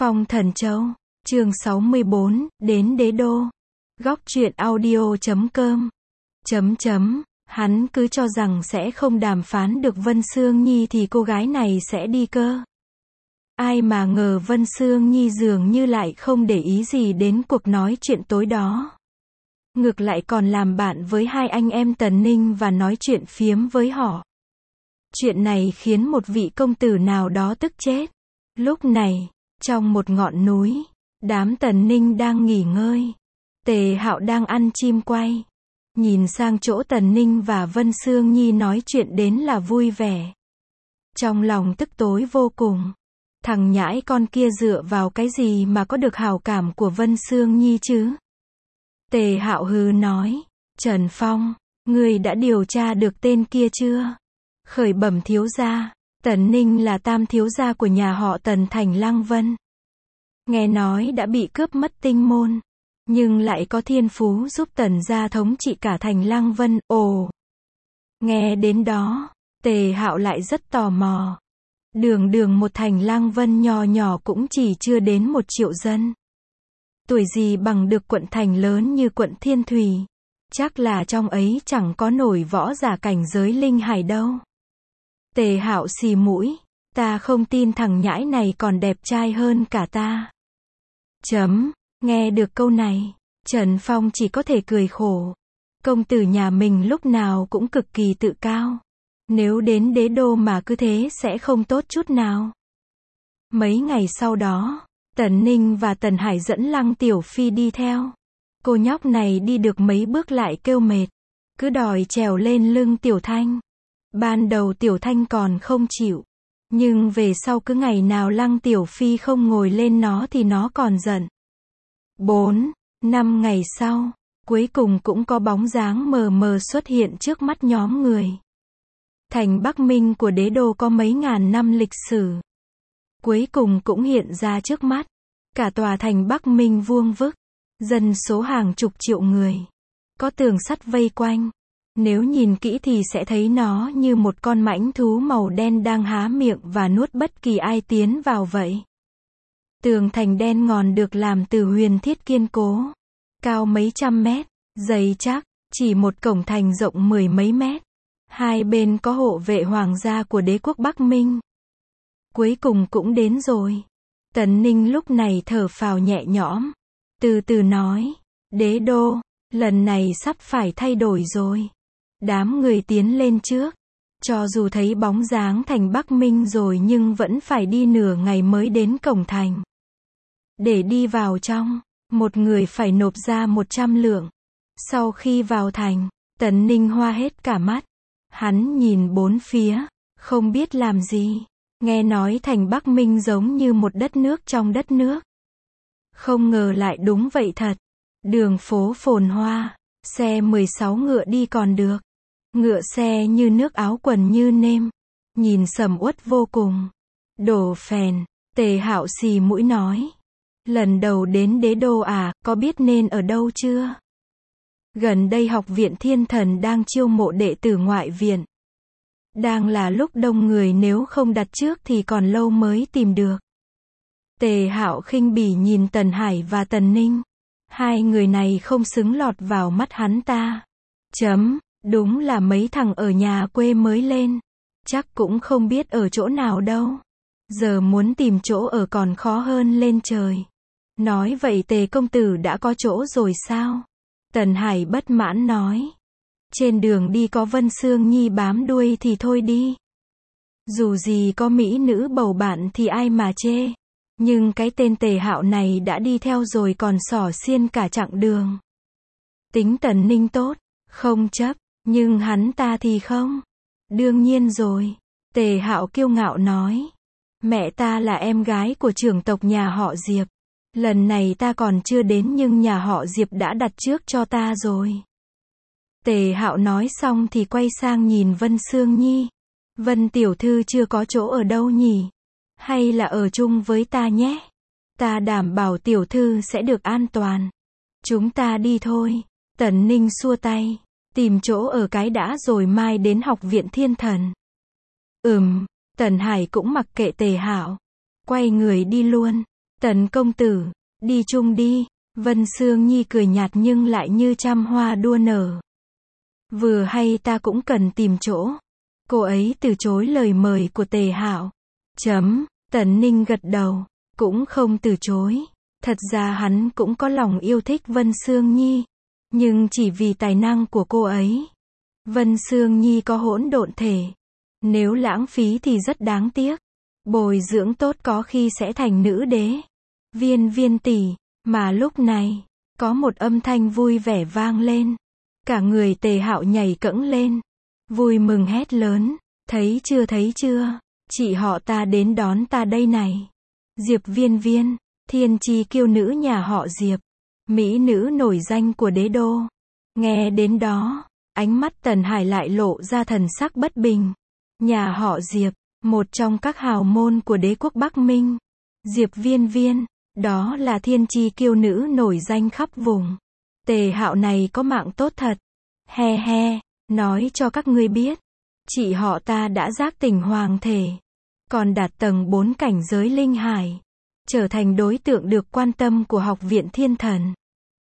Phong Thần Châu, chương 64, đến đế đô. Góc truyện audio.com. Hắn cứ cho rằng sẽ không đàm phán được Vân Sương Nhi thì cô gái này sẽ đi cơ. Ai mà ngờ Vân Sương Nhi dường như lại không để ý gì đến cuộc nói chuyện tối đó. Ngược lại còn làm bạn với hai anh em Tần Ninh và nói chuyện phiếm với họ. Chuyện này khiến một vị công tử nào đó tức chết. Lúc này, trong một ngọn núi, đám Tần Ninh đang nghỉ ngơi. Tề Hạo đang ăn chim quay. Nhìn sang chỗ Tần Ninh và Vân Sương Nhi nói chuyện đến là vui vẻ. Trong lòng tức tối vô cùng. Thằng nhãi con kia dựa vào cái gì mà có được hảo cảm của Vân Sương Nhi chứ? Tề Hạo hừ nói, Trần Phong, ngươi đã điều tra được tên kia chưa? Khởi bẩm thiếu gia, Tần Ninh là tam thiếu gia của nhà họ Tần thành Lăng Vân. Nghe nói đã bị cướp mất tinh môn, nhưng lại có thiên phú giúp Tần gia thống trị cả thành Lăng Vân. Ồ! Nghe đến đó, Tề Hạo lại rất tò mò. Đường một thành Lăng Vân nhỏ nhỏ cũng chỉ chưa đến 1 triệu dân. Tuổi gì bằng được quận thành lớn như quận Thiên Thủy. Chắc là trong ấy chẳng có nổi võ giả cảnh giới linh hải đâu. Tề Hạo xì mũi, ta không tin thằng nhãi này còn đẹp trai hơn cả ta. Nghe được câu này, Trần Phong chỉ có thể cười khổ. Công tử nhà mình lúc nào cũng cực kỳ tự cao. Nếu đến đế đô mà cứ thế sẽ không tốt chút nào. Mấy ngày sau đó, Tần Ninh và Tần Hải dẫn Lăng Tiểu Phi đi theo. Cô nhóc này đi được mấy bước lại kêu mệt, cứ đòi trèo lên lưng Tiểu Thanh. Ban đầu Tiểu Thanh còn không chịu, nhưng về sau cứ ngày nào Lăng Tiểu Phi không ngồi lên nó thì nó còn giận. 4-5 ngày sau, cuối cùng cũng có bóng dáng mờ mờ xuất hiện trước mắt nhóm người. Thành Bắc Minh của đế đô có mấy ngàn năm lịch sử. Cuối cùng cũng hiện ra trước mắt. Cả tòa thành Bắc Minh vuông vức, dân số hàng chục triệu người. Có tường sắt vây quanh. Nếu nhìn kỹ thì sẽ thấy nó như một con mãnh thú màu đen đang há miệng và nuốt bất kỳ ai tiến vào vậy. Tường thành đen ngòm được làm từ huyền thiết kiên cố, cao mấy trăm mét, dày chắc, chỉ một cổng thành rộng 10 mấy mét. Hai bên có hộ vệ hoàng gia của đế quốc Bắc Minh. Cuối cùng cũng đến rồi. Tần Ninh lúc này thở phào nhẹ nhõm, từ từ nói, đế đô, lần này sắp phải thay đổi rồi. Đám người tiến lên trước. Cho dù thấy bóng dáng thành Bắc Minh rồi nhưng vẫn phải đi nửa ngày mới đến cổng thành. Để đi vào trong, một người phải nộp ra 100 lượng. Sau khi vào thành, Tần Ninh hoa hết cả mắt. Hắn nhìn bốn phía, không biết làm gì. Nghe nói thành Bắc Minh giống như một đất nước trong đất nước. Không ngờ lại đúng vậy thật. Đường phố phồn hoa, xe 16 ngựa đi còn được. Ngựa xe như nước áo quần như nêm. Nhìn sầm uất vô cùng. Đồ phèn, Tề Hạo xì mũi nói. Lần đầu đến đế đô à, có biết nên ở đâu chưa? Gần đây học viện Thiên Thần đang chiêu mộ đệ tử ngoại viện. Đang là lúc đông người, nếu không đặt trước thì còn lâu mới tìm được. Tề Hạo khinh bỉ nhìn Tần Hải và Tần Ninh. Hai người này không xứng lọt vào mắt hắn ta. Đúng là mấy thằng ở nhà quê mới lên. Chắc cũng không biết ở chỗ nào đâu. Giờ muốn tìm chỗ ở còn khó hơn lên trời. Nói vậy Tề công tử đã có chỗ rồi sao? Tần Hải bất mãn nói. Trên đường đi có Vân Sương Nhi bám đuôi thì thôi đi. Dù gì có mỹ nữ bầu bạn thì ai mà chê. Nhưng cái tên Tề Hạo này đã đi theo rồi còn xỏ xiên cả chặng đường. Tính Tần Ninh tốt, không chấp, nhưng hắn ta thì không. Đương nhiên rồi. Tề Hạo kiêu ngạo nói. Mẹ ta là em gái của trưởng tộc nhà họ Diệp. Lần này ta còn chưa đến nhưng nhà họ Diệp đã đặt trước cho ta rồi. Tề Hạo nói xong thì quay sang nhìn Vân Sương Nhi. Vân tiểu thư chưa có chỗ ở đâu nhỉ? Hay là ở chung với ta nhé? Ta đảm bảo tiểu thư sẽ được an toàn. Chúng ta đi thôi. Tần Ninh xua tay. Tìm chỗ ở cái đã rồi mai đến học viện Thiên Thần. Tần Hải cũng mặc kệ Tề Hạo. Quay người đi luôn. Tần công tử, đi chung đi. Vân Sương Nhi cười nhạt nhưng lại như trăm hoa đua nở. Vừa hay ta cũng cần tìm chỗ. Cô ấy từ chối lời mời của Tề Hạo. Tần Ninh gật đầu, cũng không từ chối. Thật ra hắn cũng có lòng yêu thích Vân Sương Nhi, nhưng chỉ vì tài năng của cô ấy. Vân Sương Nhi có hỗn độn thể, nếu lãng phí thì rất đáng tiếc. Bồi dưỡng tốt có khi sẽ thành nữ đế. Viên Viên tỷ, mà lúc này, có một âm thanh vui vẻ vang lên. Cả người Tề Hạo nhảy cẫng lên, vui mừng hét lớn, thấy chưa, chị họ ta đến đón ta đây này. Diệp Viên Viên, thiên chi kiêu nữ nhà họ Diệp, mỹ nữ nổi danh của đế đô. Nghe đến đó, ánh mắt Tần Hải lại lộ ra thần sắc bất bình. Nhà họ Diệp, một trong các hào môn của đế quốc Bắc Minh. Diệp Viên Viên, đó là thiên chi kiêu nữ nổi danh khắp vùng. Tề Hạo này có mạng tốt thật. He he, nói cho các ngươi biết, chị họ ta đã giác tỉnh hoàng thể, còn đạt tầng 4 cảnh giới linh hải, trở thành đối tượng được quan tâm của học viện thiên thần.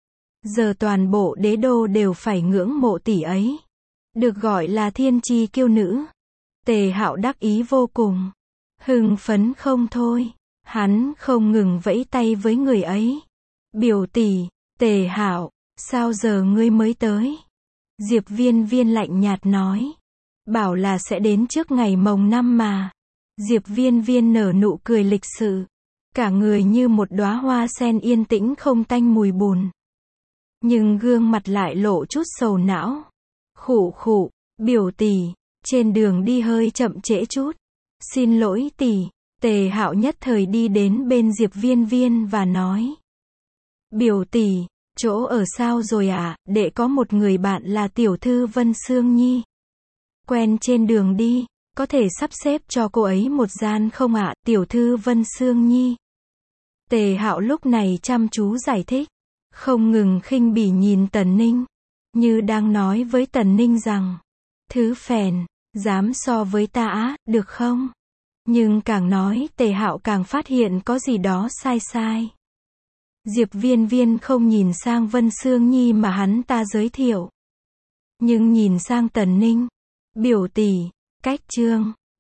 Giờ toàn bộ đế đô đều phải ngưỡng mộ tỷ ấy, được gọi là thiên chi kiêu nữ. Tề Hạo đắc ý vô cùng, hưng phấn không thôi, hắn không ngừng vẫy tay với người ấy. Biểu tỷ, Tề Hạo, sao giờ ngươi mới tới? Diệp Viên Viên lạnh nhạt nói, bảo là sẽ đến trước ngày mồng 5 mà. Diệp Viên Viên nở nụ cười lịch sự, cả người như một đóa hoa sen yên tĩnh không tanh mùi bùn. Nhưng gương mặt lại lộ chút sầu não. Khụ khụ, biểu tỷ, trên đường đi hơi chậm trễ chút. Xin lỗi tỷ. Tề Hạo nhất thời đi đến bên Diệp Viên Viên và nói, biểu tỷ, chỗ ở sao rồi ạ? Đệ có một người bạn là tiểu thư Vân Sương Nhi. Quen trên đường đi, có thể sắp xếp cho cô ấy một gian không ạ? Tiểu thư Vân Sương Nhi. Tề Hạo lúc này chăm chú giải thích, không ngừng khinh bỉ nhìn Tần Ninh, như đang nói với Tần Ninh rằng, thứ phèn, dám so với ta á, được không? Nhưng càng nói Tề Hạo càng phát hiện có gì đó sai sai. Diệp Viên Viên không nhìn sang Vân Sương Nhi mà hắn ta giới thiệu, nhưng nhìn sang Tần Ninh. Biểu tỷ, cách Trương,